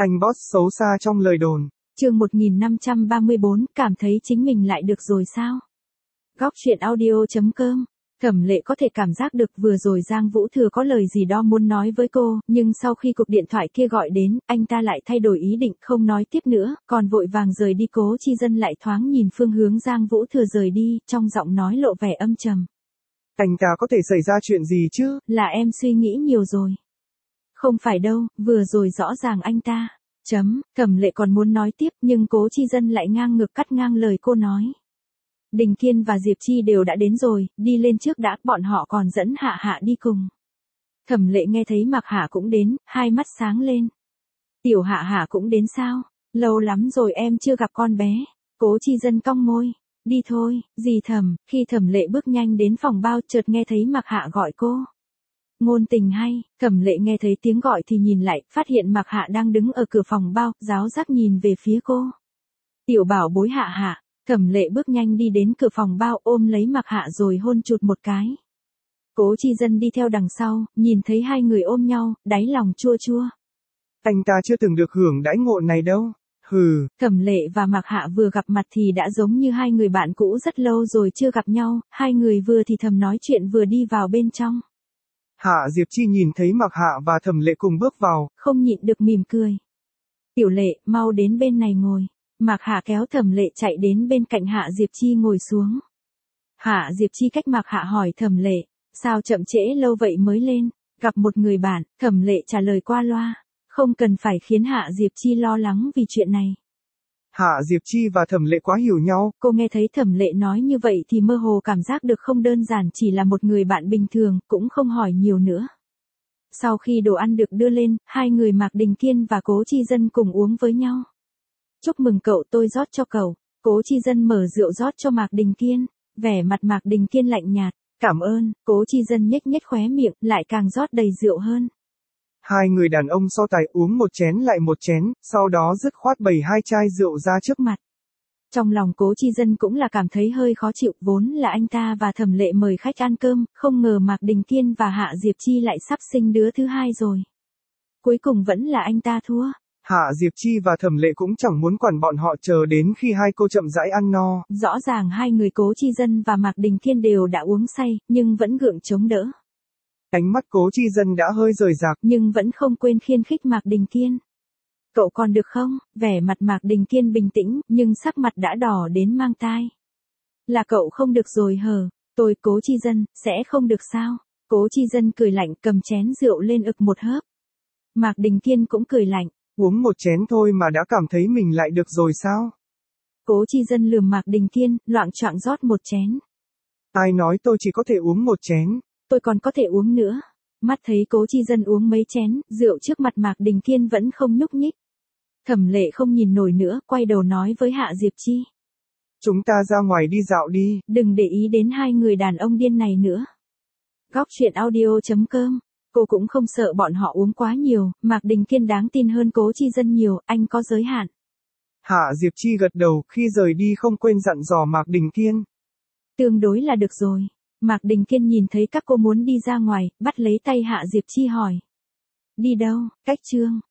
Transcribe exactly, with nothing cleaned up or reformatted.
Anh boss xấu xa trong lời đồn. Chương một nghìn năm trăm ba mươi bốn, cảm thấy chính mình lại được rồi sao? Góc truyện audio chấm com. Thẩm Lệ có thể cảm giác được vừa rồi Giang Vũ Thừa có lời gì đó muốn nói với cô, nhưng sau khi cuộc điện thoại kia gọi đến, anh ta lại thay đổi ý định không nói tiếp nữa, còn vội vàng rời đi. Cố Chi Dân lại thoáng nhìn phương hướng Giang Vũ Thừa rời đi, trong giọng nói lộ vẻ âm trầm. Anh ta có thể xảy ra chuyện gì chứ? Là em suy nghĩ nhiều rồi. Không phải đâu, vừa rồi rõ ràng anh ta. Chấm, Thẩm Lệ còn muốn nói tiếp nhưng Cố Chi Dân lại ngang ngược cắt ngang lời cô nói. Đình Kiên và Diệp Chi đều đã đến rồi, đi lên trước đã, bọn họ còn dẫn Hạ Hạ đi cùng. Thẩm Lệ nghe thấy Mạc Hạ cũng đến, hai mắt sáng lên. Tiểu Hạ Hạ cũng đến sao? Lâu lắm rồi em chưa gặp con bé. Cố Chi Dân cong môi. Đi thôi, dì Thẩm. Khi Thẩm Lệ bước nhanh đến phòng bao, chợt nghe thấy Mạc Hạ gọi cô. Ngôn tình hay. Thẩm Lệ nghe thấy tiếng gọi thì nhìn lại, phát hiện Mạc Hạ đang đứng ở cửa phòng bao, giáo giác nhìn về phía cô. Tiểu bảo bối Hạ Hạ. Thẩm Lệ bước nhanh đi đến cửa phòng bao, ôm lấy Mạc Hạ rồi hôn chụt một cái. Cố Chi Dân đi theo đằng sau, nhìn thấy hai người ôm nhau, đáy lòng chua chua. Anh ta chưa từng được hưởng đãi ngộ này đâu. Hừ. Thẩm Lệ và Mạc Hạ vừa gặp mặt thì đã giống như hai người bạn cũ rất lâu rồi chưa gặp nhau, hai người vừa thì thầm nói chuyện vừa đi vào bên trong. Hạ Diệp Chi nhìn thấy Mạc Hạ và Thẩm Lệ cùng bước vào, không nhịn được mỉm cười. Tiểu Lệ, mau đến bên này ngồi. Mạc Hạ kéo Thẩm Lệ chạy đến bên cạnh Hạ Diệp Chi ngồi xuống. Hạ Diệp Chi cách Mạc Hạ hỏi Thẩm Lệ, sao chậm trễ lâu vậy mới lên? Gặp một người bạn. Thẩm Lệ trả lời qua loa, không cần phải khiến Hạ Diệp Chi lo lắng vì chuyện này. Hạ Diệp Chi và Thẩm Lệ quá hiểu nhau. Cô nghe thấy Thẩm Lệ nói như vậy thì mơ hồ cảm giác được không đơn giản chỉ là một người bạn bình thường, cũng không hỏi nhiều nữa. Sau khi đồ ăn được đưa lên, hai người Mạc Đình Kiên và Cố Chi Dân cùng uống với nhau. Chúc mừng cậu, tôi rót cho cậu. Cố Chi Dân mở rượu rót cho Mạc Đình Kiên. Vẻ mặt Mạc Đình Kiên lạnh nhạt. Cảm ơn. Cố Chi Dân nhếch nhếch khóe miệng, lại càng rót đầy rượu hơn. Hai người đàn ông so tài uống một chén lại một chén, sau đó dứt khoát bày hai chai rượu ra trước mặt. Trong lòng Cố Chi Dân cũng là cảm thấy hơi khó chịu, vốn là anh ta và Thẩm Lệ mời khách ăn cơm, không ngờ Mạc Đình Kiên và Hạ Diệp Chi lại sắp sinh đứa thứ hai rồi. Cuối cùng vẫn là anh ta thua. Hạ Diệp Chi và Thẩm Lệ cũng chẳng muốn quản bọn họ chờ đến khi hai cô chậm rãi ăn no. Rõ ràng hai người Cố Chi Dân và Mạc Đình Kiên đều đã uống say, nhưng vẫn gượng chống đỡ. Ánh mắt Cố Chi Dân đã hơi rời rạc, nhưng vẫn không quên khiên khích Mạc Đình Kiên. Cậu còn được không? Vẻ mặt Mạc Đình Kiên bình tĩnh, nhưng sắc mặt đã đỏ đến mang tai. Là cậu không được rồi hờ? Tôi Cố Chi Dân, sẽ không được sao? Cố Chi Dân cười lạnh cầm chén rượu lên ực một hớp. Mạc Đình Kiên cũng cười lạnh. Uống một chén thôi mà đã cảm thấy mình lại được rồi sao? Cố Chi Dân lườm Mạc Đình Kiên, loạng choạng rót một chén. Ai nói tôi chỉ có thể uống một chén? Tôi còn có thể uống nữa. Mắt thấy Cố Chi Dân uống mấy chén, rượu trước mặt Mạc Đình Kiên vẫn không nhúc nhích. Thẩm Lệ không nhìn nổi nữa, quay đầu nói với Hạ Diệp Chi. Chúng ta ra ngoài đi dạo đi. Đừng để ý đến hai người đàn ông điên này nữa. Góc truyện audio chấm com. Cô cũng không sợ bọn họ uống quá nhiều, Mạc Đình Kiên đáng tin hơn Cố Chi Dân nhiều, anh có giới hạn. Hạ Diệp Chi gật đầu, khi rời đi không quên dặn dò Mạc Đình Kiên. Tương đối là được rồi. Mạc Đình Kiên nhìn thấy các cô muốn đi ra ngoài, bắt lấy tay Hạ Diệp Chi hỏi. Đi đâu? Cách Trương.